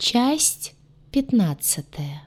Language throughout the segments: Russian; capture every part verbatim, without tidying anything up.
Часть пятнадцатая.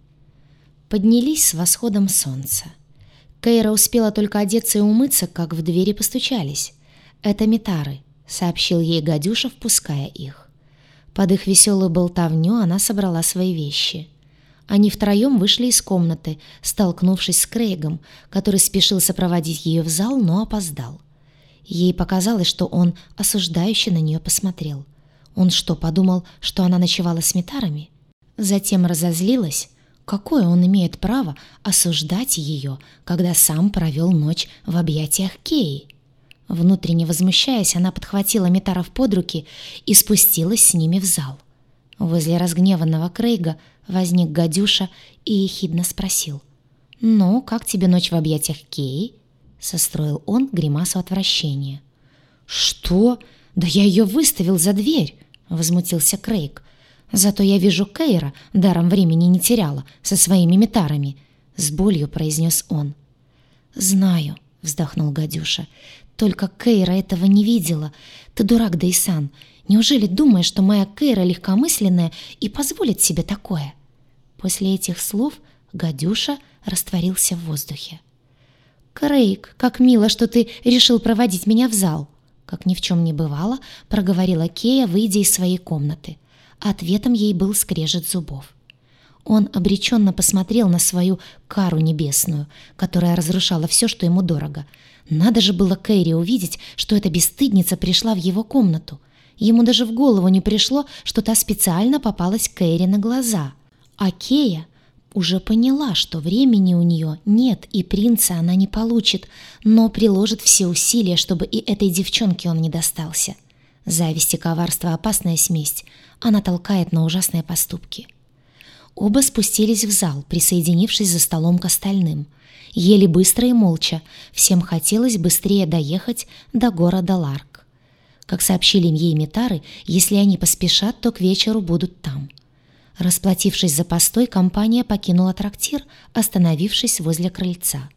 Поднялись с восходом солнца. Кейра успела только одеться и умыться, как в двери постучались. «Это Митары», — сообщил ей Гадюша, впуская их. Под их веселую болтовню она собрала свои вещи. Они втроем вышли из комнаты, столкнувшись с Крейгом, который спешил сопроводить ее в зал, но опоздал. Ей показалось, что он осуждающе на нее посмотрел. Он что, подумал, что она ночевала с Митарами? Затем разозлилась. Какое он имеет право осуждать ее, когда сам провел ночь в объятиях Кеи? Внутренне возмущаясь, она подхватила Митаров под руки и спустилась с ними в зал. Возле разгневанного Крейга возник Гадюша и ехидно спросил: «Ну, как тебе ночь в объятиях Кеи?» Состроил он гримасу отвращения. «Что? Да я ее выставил за дверь!» — возмутился Крейг. «Зато я вижу, Кейра даром времени не теряла со своими Митарами», — с болью произнес он. «Знаю», — вздохнул Гадюша, — «только Кейра этого не видела. Ты дурак, Дейсан. Неужели думаешь, что моя Кейра легкомысленная и позволит себе такое?» После этих слов Гадюша растворился в воздухе. «Крейг, как мило, что ты решил проводить меня в зал!» Как ни в чем не бывало, проговорила Кея, выйдя из своей комнаты. Ответом ей был скрежет зубов. Он обреченно посмотрел на свою кару небесную, которая разрушала все, что ему дорого. Надо же было Кейре увидеть, что эта бесстыдница пришла в его комнату. Ему даже в голову не пришло, что та специально попалась Кейре на глаза. А Кея уже поняла, что времени у нее нет, и принца она не получит, но приложит все усилия, чтобы и этой девчонке он не достался. Зависть и коварство — опасная смесь. Она толкает на ужасные поступки. Оба спустились в зал, присоединившись за столом к остальным. Ели быстро и молча. Всем хотелось быстрее доехать до города Ларк. Как сообщили им ей Митары, если они поспешат, то к вечеру будут там. Расплатившись за постой, компания покинула трактир, остановившись возле крыльца.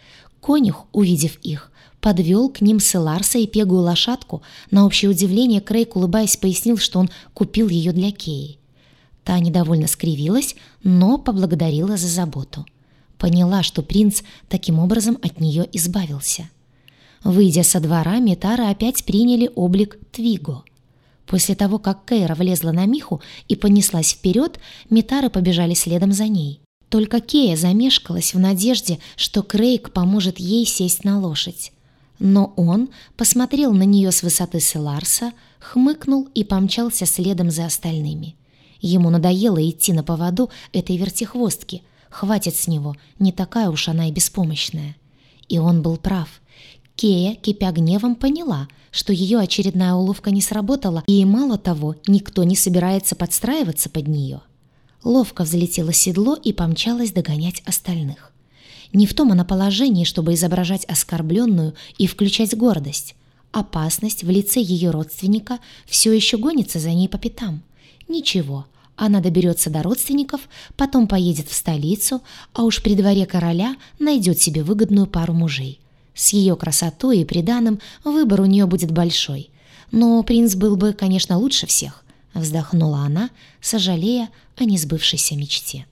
Конюх, увидев их, подвел к ним Селарса и пегую лошадку. На общее удивление Крейг, улыбаясь, пояснил, что он купил ее для Кеи. Та недовольно скривилась, но поблагодарила за заботу. Поняла, что принц таким образом от нее избавился. Выйдя со двора, Митары опять приняли облик Твиго. После того, как Кейра влезла на Миху и понеслась вперед, Митары побежали следом за ней. Только Кея замешкалась в надежде, что Крейг поможет ей сесть на лошадь. Но он посмотрел на нее с высоты Селарса, хмыкнул и помчался следом за остальными. Ему надоело идти на поводу этой вертихвостки. Хватит с него, не такая уж она и беспомощная. И он был прав. Кея, кипя гневом, поняла, что ее очередная уловка не сработала, и, мало того, никто не собирается подстраиваться под нее. Ловко взлетела седло и помчалась догонять остальных. Не в том она положении, чтобы изображать оскорбленную и включать гордость. Опасность в лице ее родственника все еще гонится за ней по пятам. Ничего, она доберется до родственников, потом поедет в столицу, а уж при дворе короля найдет себе выгодную пару мужей. С ее красотой и приданым выбор у нее будет большой. Но принц был бы, конечно, лучше всех, вздохнула она, сожалея о несбывшейся мечте.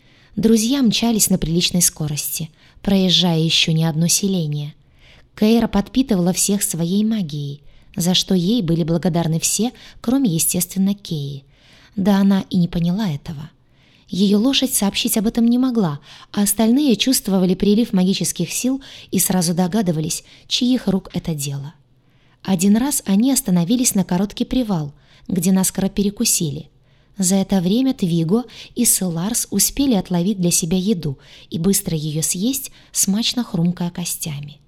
Друзья мчались на приличной скорости, проезжая еще не одно селение. Кейра подпитывала всех своей магией, за что ей были благодарны все, кроме, естественно, Кеи. Да она и не поняла этого. Ее лошадь сообщить об этом не могла, а остальные чувствовали прилив магических сил и сразу догадывались, чьих рук это дело. Один раз они остановились на короткий привал, где наскоро перекусили. За это время Твиго и Селарс успели отловить для себя еду и быстро ее съесть, смачно хрумкая костями.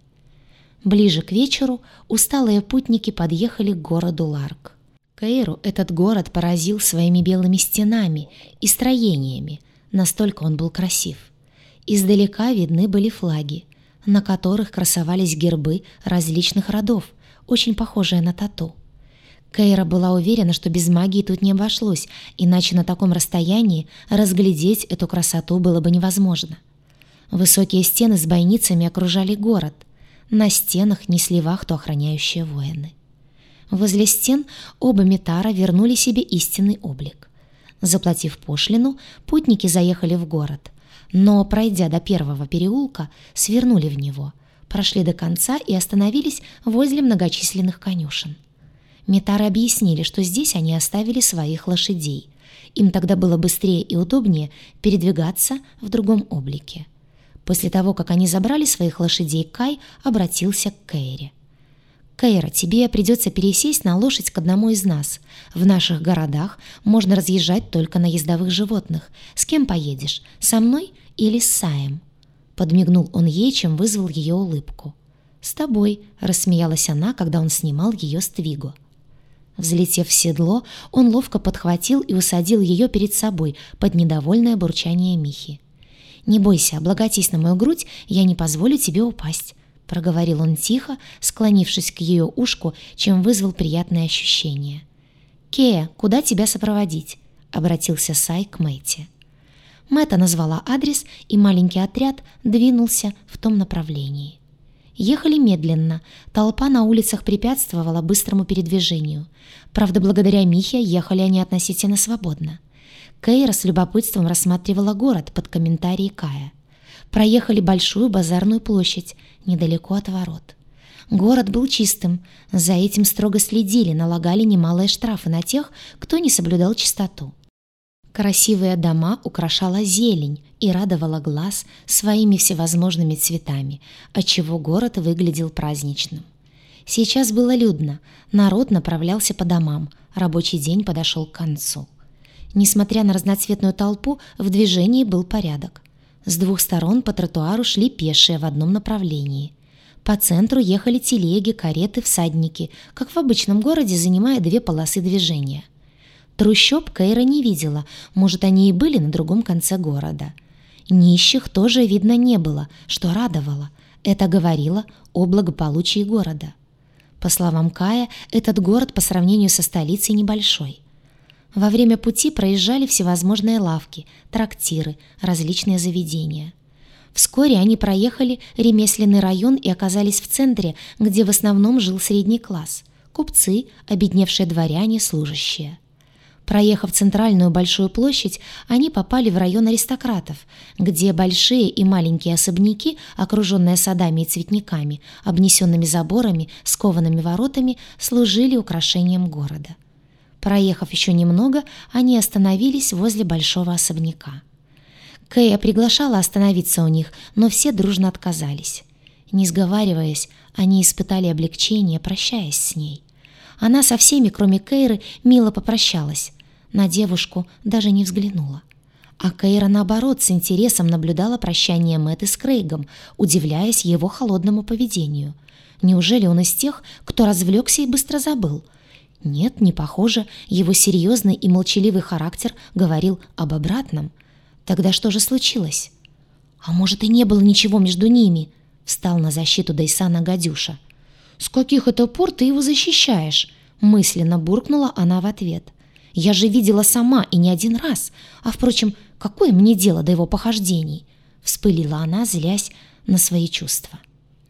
Ближе к вечеру усталые путники подъехали к городу Ларк. Кейру этот город поразил своими белыми стенами и строениями, настолько он был красив. Издалека видны были флаги, на которых красовались гербы различных родов, очень похожие на тату. Кейра была уверена, что без магии тут не обошлось, иначе на таком расстоянии разглядеть эту красоту было бы невозможно. Высокие стены с бойницами окружали город. На стенах несли вахту охраняющие воины. Возле стен оба Митара вернули себе истинный облик. Заплатив пошлину, путники заехали в город, но, пройдя до первого переулка, свернули в него, прошли до конца и остановились возле многочисленных конюшен. Митары объяснили, что здесь они оставили своих лошадей. Им тогда было быстрее и удобнее передвигаться в другом облике. После того, как они забрали своих лошадей, Кай обратился к Кейре. «Кейра, тебе придется пересесть на лошадь к одному из нас. В наших городах можно разъезжать только на ездовых животных. С кем поедешь? Со мной или с Саем?» Подмигнул он ей, чем вызвал ее улыбку. «С тобой», — рассмеялась она, когда он снимал ее с Твиго. Взлетев в седло, он ловко подхватил и усадил ее перед собой под недовольное бурчание Михи. «Не бойся, облаготись на мою грудь, я не позволю тебе упасть», — проговорил он тихо, склонившись к ее ушку, чем вызвал приятное ощущение. «Кея, куда тебя сопроводить?» — обратился Сай к Мэти. Мэтта назвала адрес, и маленький отряд двинулся в том направлении. Ехали медленно, толпа на улицах препятствовала быстрому передвижению. Правда, благодаря Михе ехали они относительно свободно. Кейра с любопытством рассматривала город под комментарии Кая. Проехали большую базарную площадь, недалеко от ворот. Город был чистым, за этим строго следили, налагали немалые штрафы на тех, кто не соблюдал чистоту. Красивые дома украшала зелень и радовала глаз своими всевозможными цветами, отчего город выглядел праздничным. Сейчас было людно, народ направлялся по домам, рабочий день подошел к концу. Несмотря на разноцветную толпу, в движении был порядок. С двух сторон по тротуару шли пешие в одном направлении. По центру ехали телеги, кареты, всадники, как в обычном городе, занимая две полосы движения. Трущоб Кейра не видела, может, они и были на другом конце города. Нищих тоже видно не было, что радовало. Это говорило о благополучии города. По словам Кая, этот город по сравнению со столицей небольшой. Во время пути проезжали всевозможные лавки, трактиры, различные заведения. Вскоре они проехали ремесленный район и оказались в центре, где в основном жил средний класс – купцы, обедневшие дворяне, служащие. Проехав центральную большую площадь, они попали в район аристократов, где большие и маленькие особняки, окруженные садами и цветниками, обнесенными заборами, с коваными воротами, служили украшением города. Проехав еще немного, они остановились возле большого особняка. Кэя приглашала остановиться у них, но все дружно отказались. Не сговариваясь, они испытали облегчение, прощаясь с ней. Она со всеми, кроме Кейры, мило попрощалась. На девушку даже не взглянула. А Кейра, наоборот, с интересом наблюдала прощание Мэтты с Крейгом, удивляясь его холодному поведению. Неужели он из тех, кто развлекся и быстро забыл? Нет, не похоже, его серьезный и молчаливый характер говорил об обратном. Тогда что же случилось? А может, и не было ничего между ними? Встал на защиту Дейсана Гадюша. «С каких это пор ты его защищаешь?» Мысленно буркнула она в ответ. «Я же видела сама и не один раз. А, впрочем, какое мне дело до его похождений?» Вспылила она, злясь на свои чувства.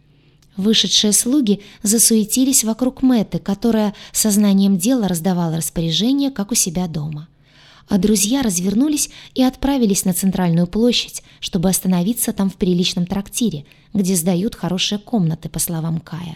Вышедшие слуги засуетились вокруг Мэтты, которая сознанием дела раздавала распоряжения, как у себя дома. А друзья развернулись и отправились на центральную площадь, чтобы остановиться там в приличном трактире, где сдают хорошие комнаты, по словам Кая.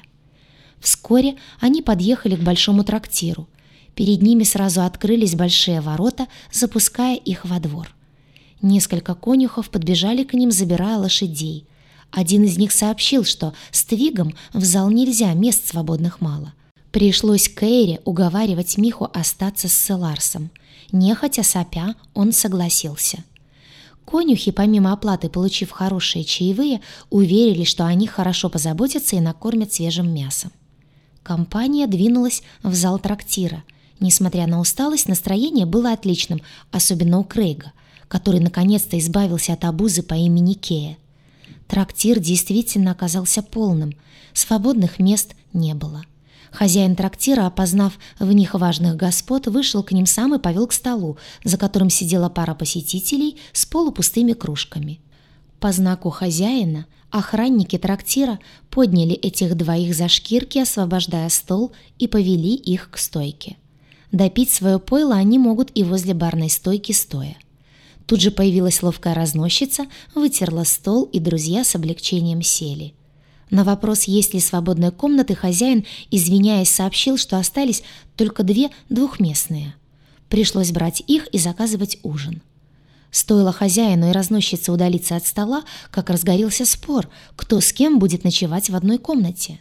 Вскоре они подъехали к большому трактиру. Перед ними сразу открылись большие ворота, запуская их во двор. Несколько конюхов подбежали к ним, забирая лошадей. Один из них сообщил, что с Твигом в зал нельзя, мест свободных мало. Пришлось Кейре уговаривать Миху остаться с Селарсом. Нехотя сопя, он согласился. Конюхи, помимо оплаты, получив хорошие чаевые, уверили, что о них хорошо позаботятся и накормят свежим мясом. Компания двинулась в зал трактира. Несмотря на усталость, настроение было отличным, особенно у Крейга, который наконец-то избавился от обузы по имени Кея. Трактир действительно оказался полным, свободных мест не было. Хозяин трактира, опознав в них важных господ, вышел к ним сам и повел к столу, за которым сидела пара посетителей с полупустыми кружками. По знаку хозяина охранники трактира подняли этих двоих за шкирки, освобождая стол, и повели их к стойке. Допить свое пойло они могут и возле барной стойки стоя. Тут же появилась ловкая разносчица, вытерла стол, и друзья с облегчением сели. На вопрос, есть ли свободные комнаты, хозяин, извиняясь, сообщил, что остались только две двухместные. Пришлось брать их и заказывать ужин. Стоило хозяину и разносчице удалиться от стола, как разгорелся спор, кто с кем будет ночевать в одной комнате.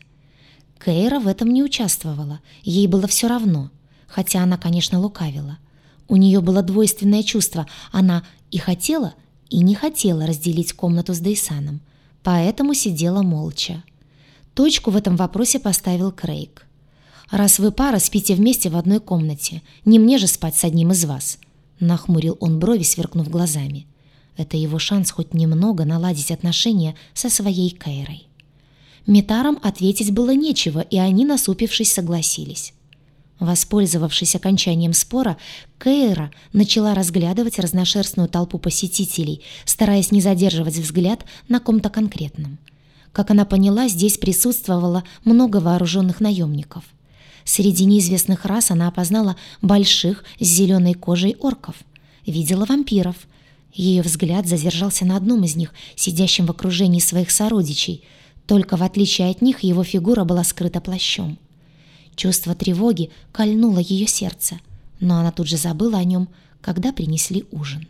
Кейра в этом не участвовала, ей было все равно, хотя она, конечно, лукавила. У нее было двойственное чувство, она и хотела, и не хотела разделить комнату с Дейсаном, поэтому сидела молча. Точку в этом вопросе поставил Крейг. «Раз вы пара, спите вместе в одной комнате, не мне же спать с одним из вас», — нахмурил он брови, сверкнув глазами. Это его шанс хоть немного наладить отношения со своей Кейрой. Метарам ответить было нечего, и они, насупившись, согласились. Воспользовавшись окончанием спора, Кейра начала разглядывать разношерстную толпу посетителей, стараясь не задерживать взгляд на ком-то конкретном. Как она поняла, здесь присутствовало много вооруженных наемников. Среди неизвестных рас она опознала больших с зеленой кожей орков, видела вампиров. Ее взгляд задержался на одном из них, сидящем в окружении своих сородичей, только в отличие от них его фигура была скрыта плащом. Чувство тревоги кольнуло ее сердце, но она тут же забыла о нем, когда принесли ужин.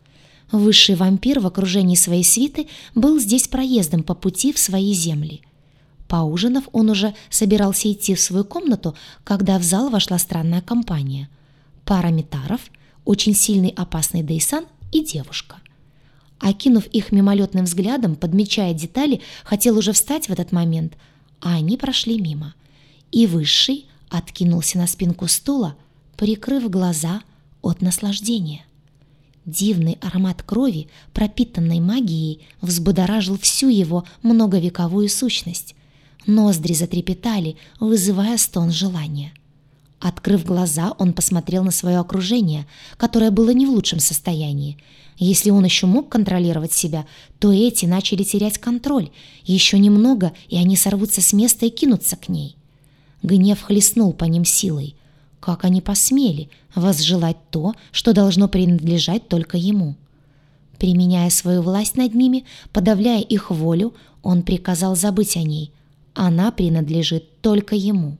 Высший вампир в окружении своей свиты был здесь проездом по пути в свои земли. Поужинав, он уже собирался идти в свою комнату, когда в зал вошла странная компания. Пара метаров, очень сильный опасный Дейсан и девушка. Окинув их мимолетным взглядом, подмечая детали, хотел уже встать в этот момент, а они прошли мимо. И Высший откинулся на спинку стула, прикрыв глаза от наслаждения. Дивный аромат крови, пропитанной магией, взбудоражил всю его многовековую сущность. Ноздри затрепетали, вызывая стон желания. Открыв глаза, он посмотрел на свое окружение, которое было не в лучшем состоянии. Если он еще мог контролировать себя, то эти начали терять контроль. Еще немного, и они сорвутся с места и кинутся к ней. Гнев хлестнул по ним силой. Как они посмели возжелать то, что должно принадлежать только ему? Применяя свою власть над ними, подавляя их волю, он приказал забыть о ней. Она принадлежит только ему.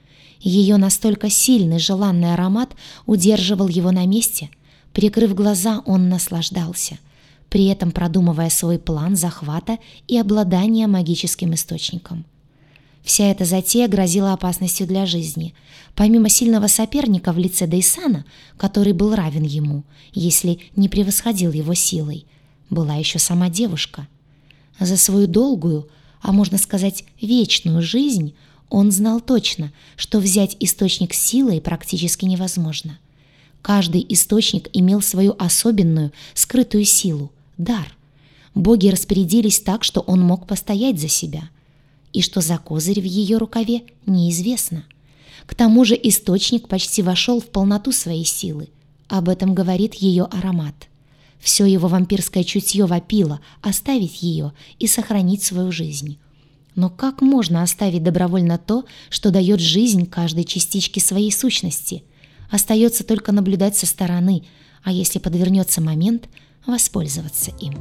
Ее настолько сильный желанный аромат удерживал его на месте. Прикрыв глаза, он наслаждался, при этом продумывая свой план захвата и обладания магическим источником. Вся эта затея грозила опасностью для жизни. Помимо сильного соперника в лице Дейсана, который был равен ему, если не превосходил его силой, была еще сама девушка. За свою долгую, а можно сказать вечную жизнь, он знал точно, что взять источник силой практически невозможно. Каждый источник имел свою особенную, скрытую силу, дар. Боги распорядились так, что он мог постоять за себя. И что за козырь в ее рукаве, неизвестно. К тому же источник почти вошел в полноту своей силы. Об этом говорит ее аромат. Все его вампирское чутье вопило оставить ее и сохранить свою жизнь. Но как можно оставить добровольно то, что дает жизнь каждой частичке своей сущности? Остается только наблюдать со стороны, а если подвернется момент, воспользоваться им.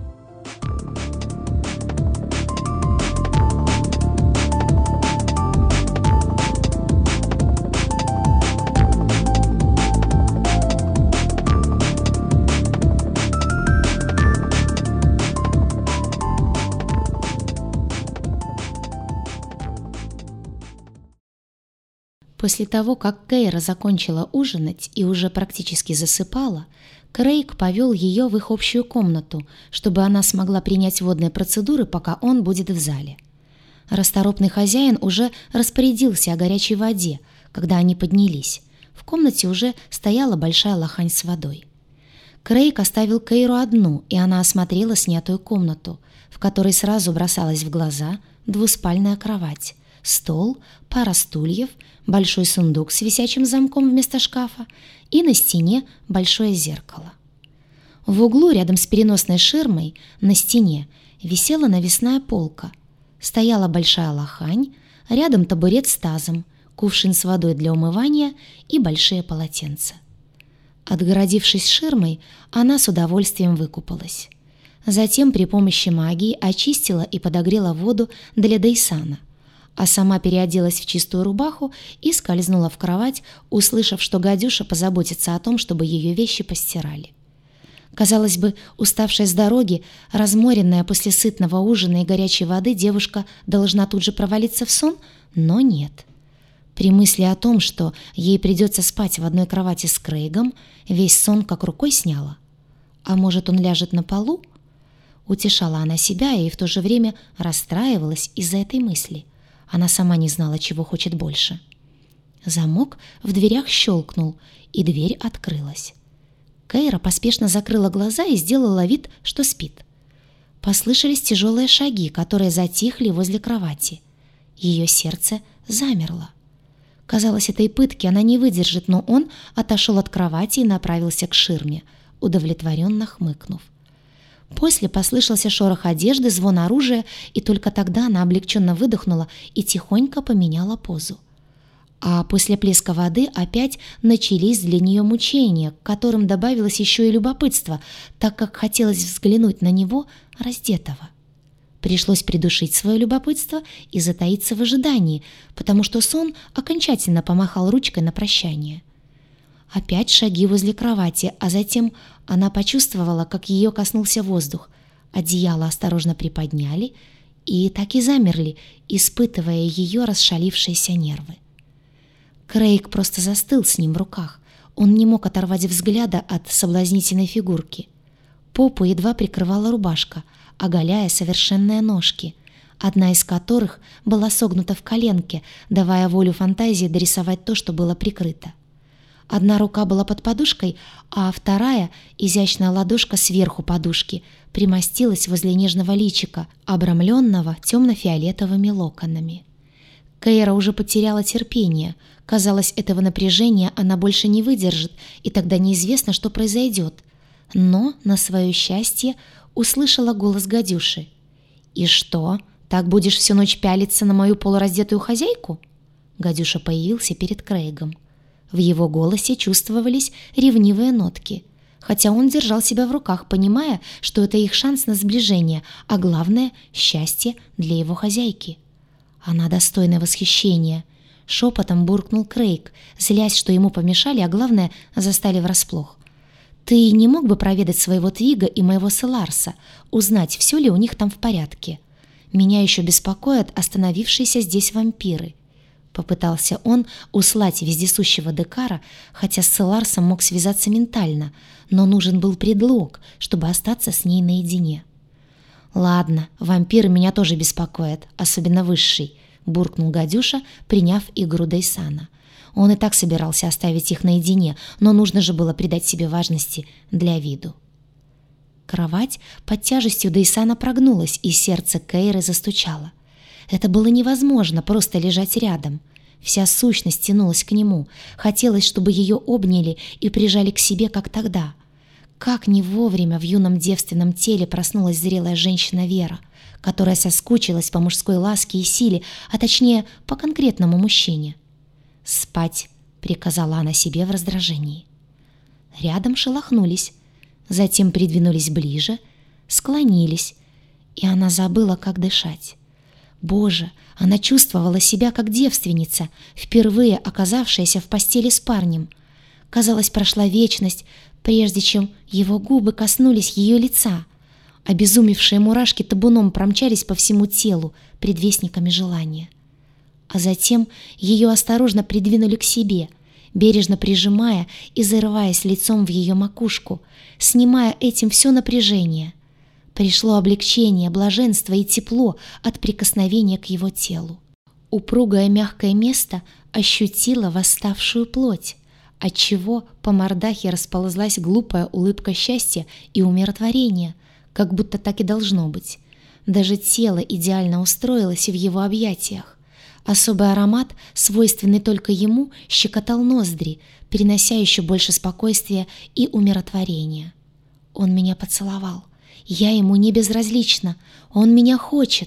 После того, как Кейра закончила ужинать и уже практически засыпала, Крейг повел ее в их общую комнату, чтобы она смогла принять водные процедуры, пока он будет в зале. Расторопный хозяин уже распорядился о горячей воде, когда они поднялись. В комнате уже стояла большая лохань с водой. Крейг оставил Кейру одну, и она осмотрела снятую комнату, в которой сразу бросалась в глаза двуспальная кровать, стол, пара стульев, большой сундук с висячим замком вместо шкафа и на стене большое зеркало. В углу рядом с переносной ширмой на стене висела навесная полка. Стояла большая лохань, рядом табурет с тазом, кувшин с водой для умывания и большие полотенца. Отгородившись ширмой, она с удовольствием выкупалась. Затем при помощи магии очистила и подогрела воду для Дейсана, а сама переоделась в чистую рубаху и скользнула в кровать, услышав, что гадюша позаботится о том, чтобы ее вещи постирали. Казалось бы, уставшая с дороги, разморенная после сытного ужина и горячей воды, девушка должна тут же провалиться в сон, но нет. При мысли о том, что ей придется спать в одной кровати с Крейгом, весь сон как рукой сняло. А может, он ляжет на полу? Утешала она себя и в то же время расстраивалась из-за этой мысли. Она сама не знала, чего хочет больше. Замок в дверях щелкнул, и дверь открылась. Кейра поспешно закрыла глаза и сделала вид, что спит. Послышались тяжелые шаги, которые затихли возле кровати. Ее сердце замерло. Казалось, этой пытки она не выдержит, но он отошел от кровати и направился к ширме, удовлетворенно хмыкнув. После послышался шорох одежды, звон оружия, и только тогда она облегченно выдохнула и тихонько поменяла позу. А после плеска воды опять начались для нее мучения, к которым добавилось еще и любопытство, так как хотелось взглянуть на него раздетого. Пришлось придушить свое любопытство и затаиться в ожидании, потому что сон окончательно помахал ручкой на прощание. Опять шаги возле кровати, а затем она почувствовала, как ее коснулся воздух. Одеяло осторожно приподняли и так и замерли, испытывая ее расшалившиеся нервы. Крейг просто застыл с ним в руках. Он не мог оторвать взгляда от соблазнительной фигурки. Попу едва прикрывала рубашка, оголяя совершенные ножки, одна из которых была согнута в коленке, давая волю фантазии дорисовать то, что было прикрыто. Одна рука была под подушкой, а вторая, изящная ладошка сверху подушки, примостилась возле нежного личика, обрамленного темно-фиолетовыми локонами. Кейра уже потеряла терпение. Казалось, этого напряжения она больше не выдержит, и тогда неизвестно, что произойдет. Но, на свое счастье, услышала голос гадюши. «И что, так будешь всю ночь пялиться на мою полураздетую хозяйку?» Гадюша появился перед Крейгом. В его голосе чувствовались ревнивые нотки, хотя он держал себя в руках, понимая, что это их шанс на сближение, а главное — счастье для его хозяйки. «Она достойна восхищения», — шепотом буркнул Крейг, злясь, что ему помешали, а главное — застали врасплох. «Ты не мог бы проведать своего Твига и моего Селарса, узнать, все ли у них там в порядке? Меня еще беспокоят остановившиеся здесь вампиры». Попытался он услать вездесущего Декара, хотя с Селарсом мог связаться ментально, но нужен был предлог, чтобы остаться с ней наедине. «Ладно, вампиры меня тоже беспокоят, особенно высший», — буркнул гадюша, приняв игру Дейсана. Он и так собирался оставить их наедине, но нужно же было придать себе важности для виду. Кровать под тяжестью Дейсана прогнулась, и сердце Кейры застучало. Это было невозможно просто лежать рядом. Вся сущность тянулась к нему. Хотелось, чтобы ее обняли и прижали к себе, как тогда. Как не вовремя в юном девственном теле проснулась зрелая женщина Вера, которая соскучилась по мужской ласке и силе, а точнее, по конкретному мужчине. «Спать», — приказала она себе в раздражении. Рядом шелохнулись, затем придвинулись ближе, склонились, и она забыла, как дышать. Боже, она чувствовала себя как девственница, впервые оказавшаяся в постели с парнем. Казалось, прошла вечность, прежде чем его губы коснулись ее лица. Обезумевшие мурашки табуном промчались по всему телу, предвестниками желания. А затем ее осторожно придвинули к себе, бережно прижимая и зарываясь лицом в ее макушку, снимая этим все напряжение. Пришло облегчение, блаженство и тепло от прикосновения к его телу. Упругое мягкое место ощутило восставшую плоть, отчего по мордахе расползлась глупая улыбка счастья и умиротворения, как будто так и должно быть. Даже тело идеально устроилось в его объятиях. Особый аромат, свойственный только ему, щекотал ноздри, перенося еще больше спокойствия и умиротворения. Он меня поцеловал. Я ему не безразлична, он меня хочет,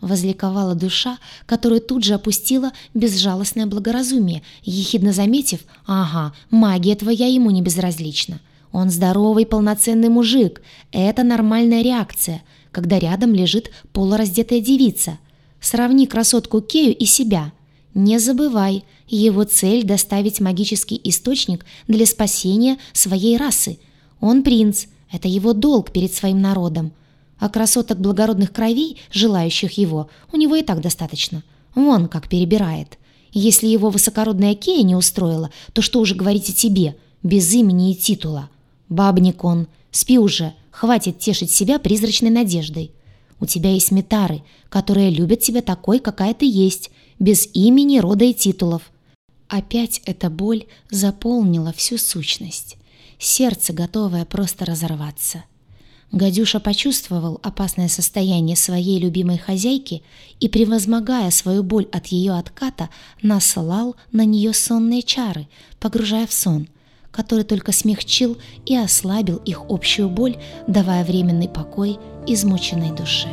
— возликовала душа, которую тут же опустила безжалостное благоразумие, ехидно заметив: «Ага, магия твоя ему не безразлична. Он здоровый, полноценный мужик. Это нормальная реакция, когда рядом лежит полураздетая девица. Сравни красотку Кею и себя. Не забывай, его цель — доставить магический источник для спасения своей расы. Он принц, это его долг перед своим народом. А красоток благородных кровей, желающих его, у него и так достаточно. Вон как перебирает. Если его высокородная Кея не устроила, то что уже говорить о тебе, без имени и титула? Бабник он, спи уже, хватит тешить себя призрачной надеждой. У тебя есть метары, которые любят тебя такой, какая ты есть, без имени, рода и титулов». Опять эта боль заполнила всю сущность. Сердце, готовое просто разорваться. Гадюша почувствовал опасное состояние своей любимой хозяйки и, превозмогая свою боль от ее отката, наслал на нее сонные чары, погружая в сон, который только смягчил и ослабил их общую боль, давая временный покой измученной душе.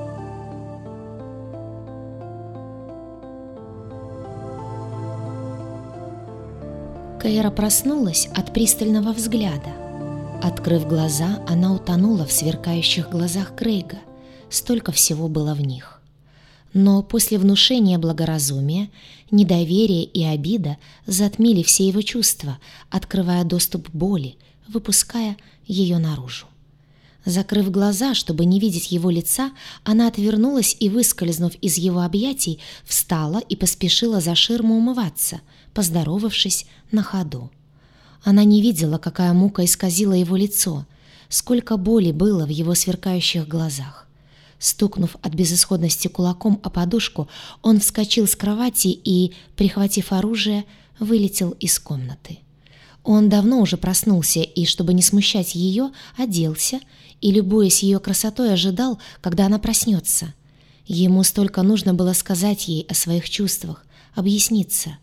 Кейра проснулась от пристального взгляда. Открыв глаза, она утонула в сверкающих глазах Крейга. Столько всего было в них. Но после внушения благоразумия, недоверие и обида затмили все его чувства, открывая доступ к боли, выпуская ее наружу. Закрыв глаза, чтобы не видеть его лица, она отвернулась и, выскользнув из его объятий, встала и поспешила за ширму умываться, поздоровавшись на ходу. Она не видела, какая мука исказила его лицо, сколько боли было в его сверкающих глазах. Стукнув от безысходности кулаком о подушку, он вскочил с кровати и, прихватив оружие, вылетел из комнаты. Он давно уже проснулся и, чтобы не смущать ее, оделся и, любуясь ее красотой, ожидал, когда она проснется. Ему столько нужно было сказать ей о своих чувствах, объясниться.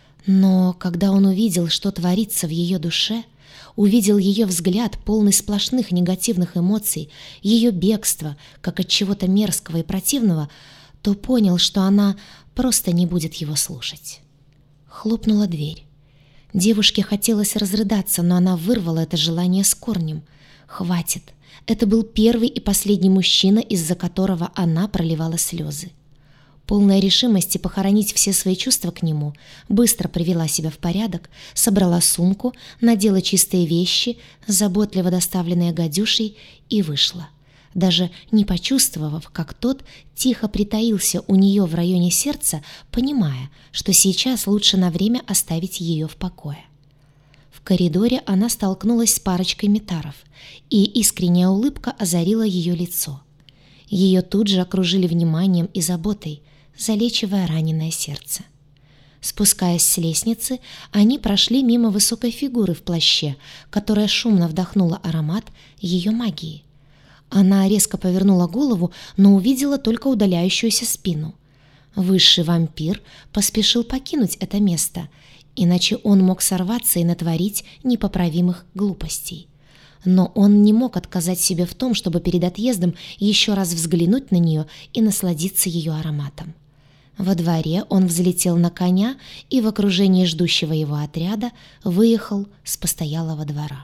Но когда он увидел, что творится в ее душе, увидел ее взгляд, полный сплошных негативных эмоций, ее бегство, как от чего-то мерзкого и противного, то понял, что она просто не будет его слушать. Хлопнула дверь. Девушке хотелось разрыдаться, но она вырвала это желание с корнем. Хватит. Это был первый и последний мужчина, из-за которого она проливала слезы. Полная решимости похоронить все свои чувства к нему, быстро привела себя в порядок, собрала сумку, надела чистые вещи, заботливо доставленные гадюшей, и вышла, даже не почувствовав, как тот тихо притаился у нее в районе сердца, понимая, что сейчас лучше на время оставить ее в покое. В коридоре она столкнулась с парочкой метаров, и искренняя улыбка озарила ее лицо. Ее тут же окружили вниманием и заботой, залечивая раненое сердце. Спускаясь с лестницы, они прошли мимо высокой фигуры в плаще, которая шумно вдохнула аромат ее магии. Она резко повернула голову, но увидела только удаляющуюся спину. Высший вампир поспешил покинуть это место, иначе он мог сорваться и натворить непоправимых глупостей. Но он не мог отказать себе в том, чтобы перед отъездом еще раз взглянуть на нее и насладиться ее ароматом. Во дворе он взлетел на коня и в окружении ждущего его отряда выехал с постоялого двора.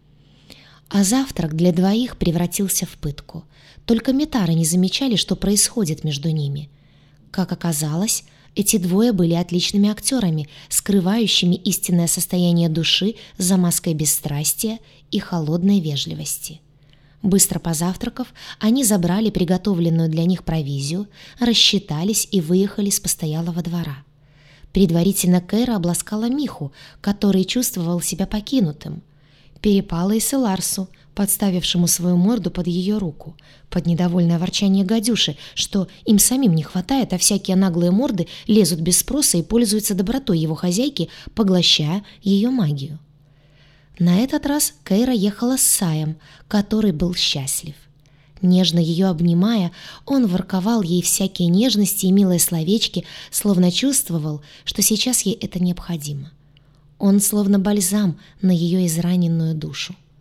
А завтрак для двоих превратился в пытку. Только метары не замечали, что происходит между ними. Как оказалось, эти двое были отличными актерами, скрывающими истинное состояние души за маской бесстрастия и холодной вежливости. Быстро позавтракав, они забрали приготовленную для них провизию, рассчитались и выехали с постоялого двора. Предварительно Кейра обласкала Миху, который чувствовал себя покинутым. Перепала и Селарсу, подставившему свою морду под ее руку, под недовольное ворчание гадюши, что им самим не хватает, а всякие наглые морды лезут без спроса и пользуются добротой его хозяйки, поглощая ее магию. На этот раз Кейра ехала с Саем, который был счастлив. Нежно ее обнимая, он ворковал ей всякие нежности и милые словечки, словно чувствовал, что сейчас ей это необходимо. Он словно бальзам на ее израненную душу.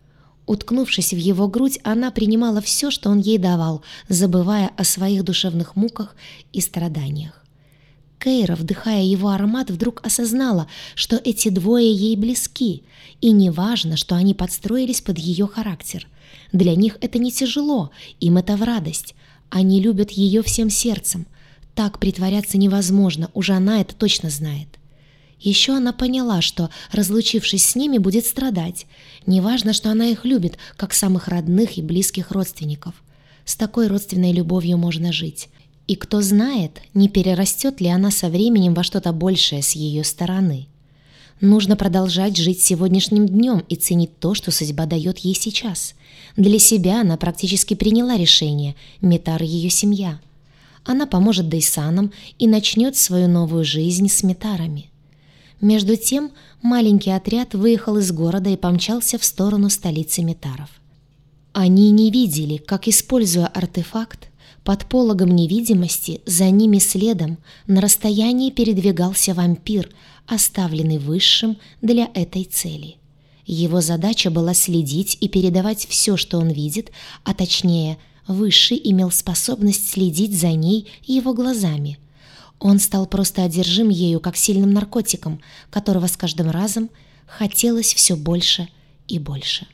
Уткнувшись в его грудь, она принимала все, что он ей давал, забывая о своих душевных муках и страданиях. Кейра, вдыхая его аромат, вдруг осознала, что эти двое ей близки, и неважно, что они подстроились под ее характер. Для них это не тяжело, им это в радость. Они любят ее всем сердцем. Так притворяться невозможно, уже она это точно знает. Еще она поняла, что, разлучившись с ними, будет страдать. Неважно, что она их любит, как самых родных и близких родственников. С такой родственной любовью можно жить. И кто знает, не перерастет ли она со временем во что-то большее с ее стороны. Нужно продолжать жить сегодняшним днем и ценить то, что судьба дает ей сейчас. Для себя она практически приняла решение, Митара — ее семья. Она поможет Дейсанам и начнет свою новую жизнь с Митарами. Между тем маленький отряд выехал из города и помчался в сторону столицы Митаров. Они не видели, как, используя артефакт, под пологом невидимости за ними следом на расстоянии передвигался вампир, оставленный Высшим для этой цели. Его задача была следить и передавать все, что он видит, а точнее, Высший имел способность следить за ней его глазами. Он стал просто одержим ею, как сильным наркотиком, которого с каждым разом хотелось все больше и больше.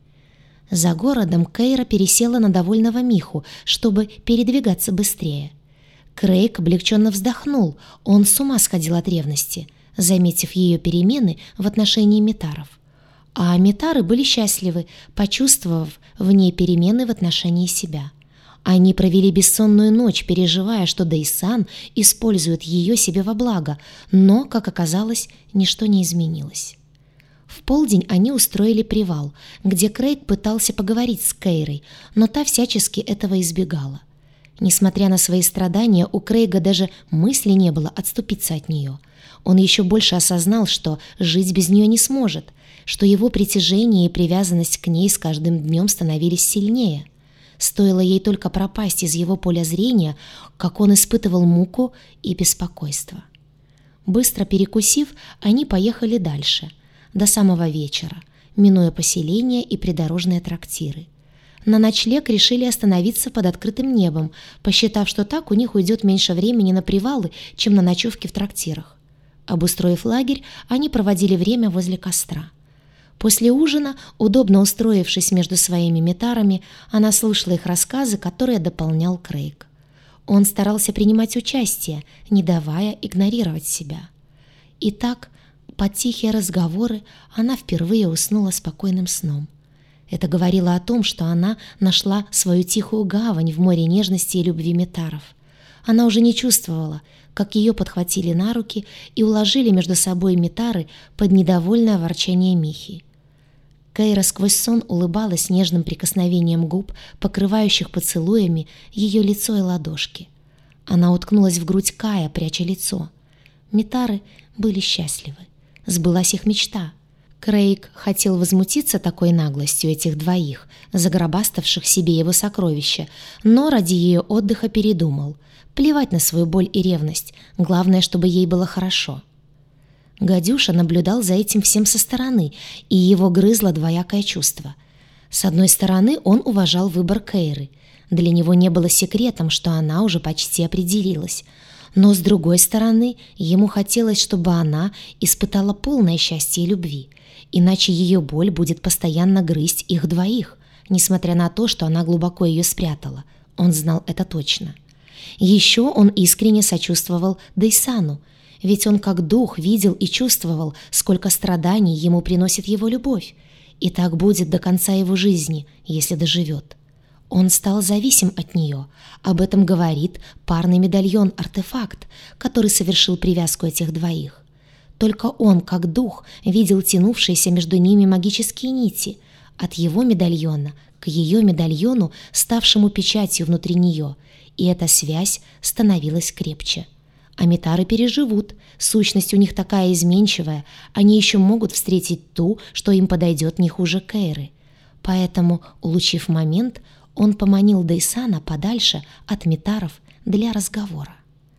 За городом Кейра пересела на довольного Миху, чтобы передвигаться быстрее. Крейг облегченно вздохнул, он с ума сходил от ревности, заметив ее перемены в отношении Митаров. А Митары были счастливы, почувствовав в ней перемены в отношении себя. Они провели бессонную ночь, переживая, что Дейсан использует ее себе во благо, но, как оказалось, ничто не изменилось. В полдень они устроили привал, где Крейг пытался поговорить с Кейрой, но та всячески этого избегала. Несмотря на свои страдания, у Крейга даже мысли не было отступиться от нее. Он еще больше осознал, что жить без нее не сможет, что его притяжение и привязанность к ней с каждым днем становились сильнее. Стоило ей только пропасть из его поля зрения, как он испытывал муку и беспокойство. Быстро перекусив, они поехали дальше, до самого вечера, минуя поселения и придорожные трактиры. На ночлег решили остановиться под открытым небом, посчитав, что так у них уйдет меньше времени на привалы, чем на ночевки в трактирах. Обустроив лагерь, они проводили время возле костра. После ужина, удобно устроившись между своими Митарами, она слушала их рассказы, которые дополнял Крейг. Он старался принимать участие, не давая игнорировать себя. И так, под тихие разговоры, она впервые уснула спокойным сном. Это говорило о том, что она нашла свою тихую гавань в море нежности и любви Митаров. Она уже не чувствовала, как ее подхватили на руки и уложили между собой Митары под недовольное ворчание Михи. Кейра сквозь сон улыбалась нежным прикосновением губ, покрывающих поцелуями ее лицо и ладошки. Она уткнулась в грудь Кая, пряча лицо. Митары были счастливы. Сбылась их мечта. Крейг хотел возмутиться такой наглостью этих двоих, загробаставших себе его сокровища, но ради ее отдыха передумал. Плевать на свою боль и ревность, главное, чтобы ей было хорошо. Гадюша наблюдал за этим всем со стороны, и его грызло двоякое чувство. С одной стороны, он уважал выбор Кейры. Для него не было секретом, что она уже почти определилась. Но с другой стороны, ему хотелось, чтобы она испытала полное счастье и любви, иначе ее боль будет постоянно грызть их двоих, несмотря на то, что она глубоко ее спрятала. Он знал это точно. Еще он искренне сочувствовал Дейсану, ведь он как дух видел и чувствовал, сколько страданий ему приносит его любовь, и так будет до конца его жизни, если доживет. Он стал зависим от нее, об этом говорит парный медальон-артефакт, который совершил привязку этих двоих. Только он, как дух, видел тянувшиеся между ними магические нити, от его медальона к ее медальону, ставшему печатью внутри нее, и эта связь становилась крепче. А Митары переживут, сущность у них такая изменчивая, они еще могут встретить ту, что им подойдет не хуже Кейры. Поэтому, улучив момент, он поманил Дейсана подальше от Митаров для разговора.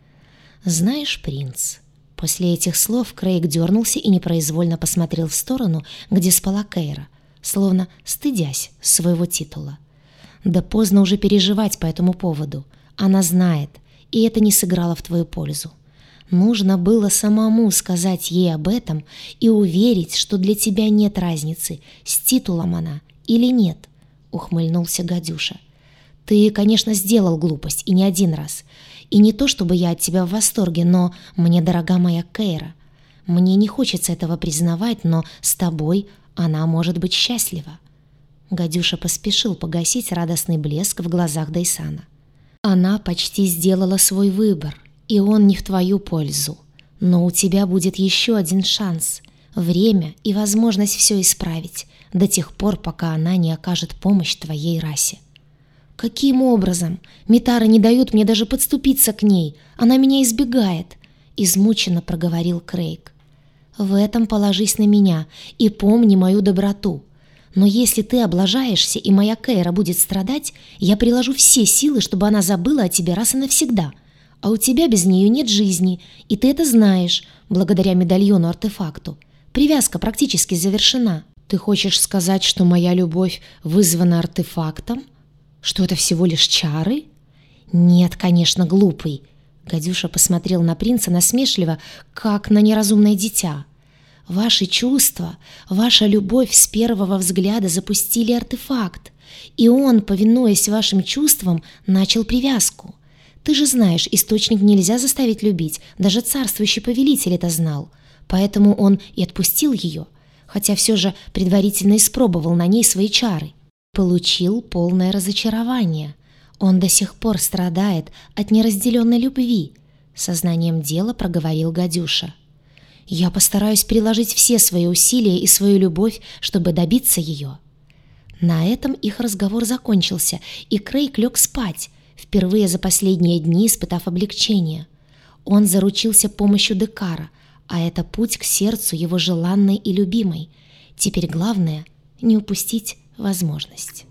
«Знаешь, принц...» После этих слов Крейг дернулся и непроизвольно посмотрел в сторону, где спала Кейра. словно стыдясь своего титула. Да поздно уже переживать по этому поводу. Она знает, и это не сыграло в твою пользу. Нужно было самому сказать ей об этом и уверить, что для тебя нет разницы, с титулом она или нет, — ухмыльнулся гадюша. Ты, конечно, сделал глупость, и не один раз. И не то, чтобы я от тебя в восторге, но мне дорога моя Кейра. Мне не хочется этого признавать, но с тобой она может быть счастлива. Гадюша поспешил погасить радостный блеск в глазах Дейсана. Она почти сделала свой выбор, и он не в твою пользу. Но у тебя будет еще один шанс, время и возможность все исправить до тех пор, пока она не окажет помощь твоей расе. Каким образом? Митары не дают мне даже подступиться к ней. Она меня избегает, — измученно проговорил Крейг. В этом положись на меня и помни мою доброту. Но если ты облажаешься, и моя Кейра будет страдать, я приложу все силы, чтобы она забыла о тебе раз и навсегда. А у тебя без нее нет жизни, и ты это знаешь, благодаря медальону-артефакту. Привязка практически завершена. Ты хочешь сказать, что моя любовь вызвана артефактом? Что это всего лишь чары? Нет, конечно, глупый. Гадюша посмотрел на принца насмешливо, как на неразумное дитя. Ваши чувства, ваша любовь с первого взгляда запустили артефакт, и он, повинуясь вашим чувствам, начал привязку. Ты же знаешь, источник нельзя заставить любить, даже царствующий повелитель это знал, поэтому он и отпустил ее, хотя все же предварительно испробовал на ней свои чары. Получил полное разочарование. Он до сих пор страдает от неразделенной любви, — сознанием дела проговорил гадюша. Я постараюсь приложить все свои усилия и свою любовь, чтобы добиться ее. На этом их разговор закончился, и Крейг лег спать, впервые за последние дни испытав облегчение. Он заручился помощью Декара, а это путь к сердцу его желанной и любимой. Теперь главное — не упустить возможность.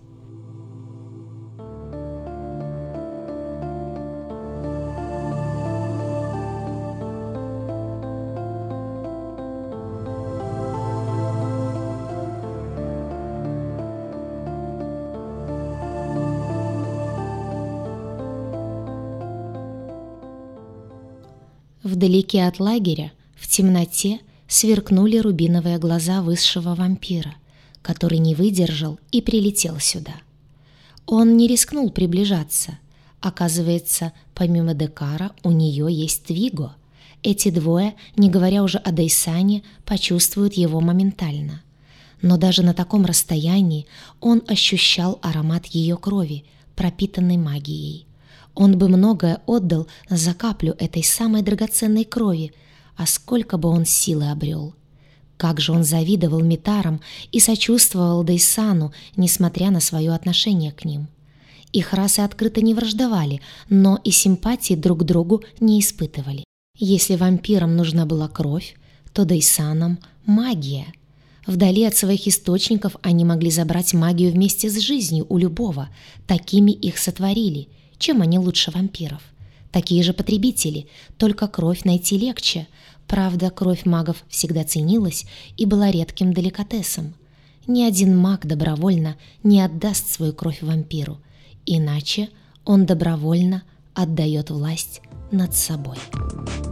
Вдалеке от лагеря, в темноте, сверкнули рубиновые глаза высшего вампира, который не выдержал и прилетел сюда. Он не рискнул приближаться. Оказывается, помимо Декара у нее есть Твиго. Эти двое, не говоря уже о Дейсане, почувствуют его моментально. Но даже на таком расстоянии он ощущал аромат ее крови, пропитанной магией. Он бы многое отдал за каплю этой самой драгоценной крови, а сколько бы он силы обрел. Как же он завидовал Митарам и сочувствовал Дейсану, несмотря на свое отношение к ним. Их расы открыто не враждовали, но и симпатии друг к другу не испытывали. Если вампирам нужна была кровь, то Дейсанам — магия. Вдали от своих источников они могли забрать магию вместе с жизнью у любого, такими их сотворили. Чем они лучше вампиров? Такие же потребители, только кровь найти легче. Правда, кровь магов всегда ценилась и была редким деликатесом. Ни один маг добровольно не отдаст свою кровь вампиру, иначе он добровольно отдает власть над собой.